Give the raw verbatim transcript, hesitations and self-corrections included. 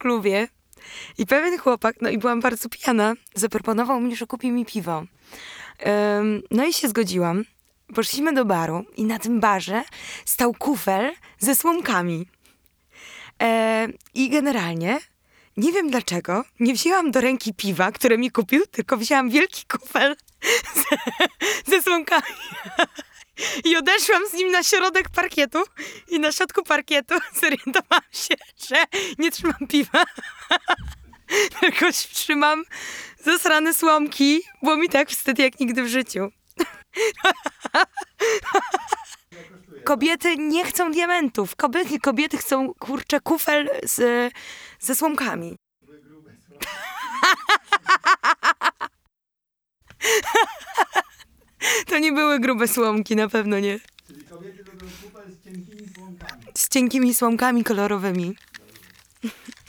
klubie i pewien chłopak, no i byłam bardzo pijana, zaproponował mi, że kupi mi piwo. Um, no i się zgodziłam. Poszliśmy do baru i na tym barze stał kufel ze słomkami. E, I generalnie, nie wiem dlaczego, nie wzięłam do ręki piwa, które mi kupił, tylko wzięłam wielki kufel ze, ze słomkami. I odeszłam z nim na środek parkietu i na środku parkietu zorientowałam się, że nie trzymam piwa, tylko trzymam zasrane słomki, było mi tak wstyd jak nigdy w życiu. Kobiety nie chcą diamentów. Kobiety, kobiety chcą, kurczę, kufel z, ze słomkami. To nie były grube słomki, na pewno nie. Czyli kobiety lubią kufel z cienkimi słomkami. Z cienkimi słomkami kolorowymi.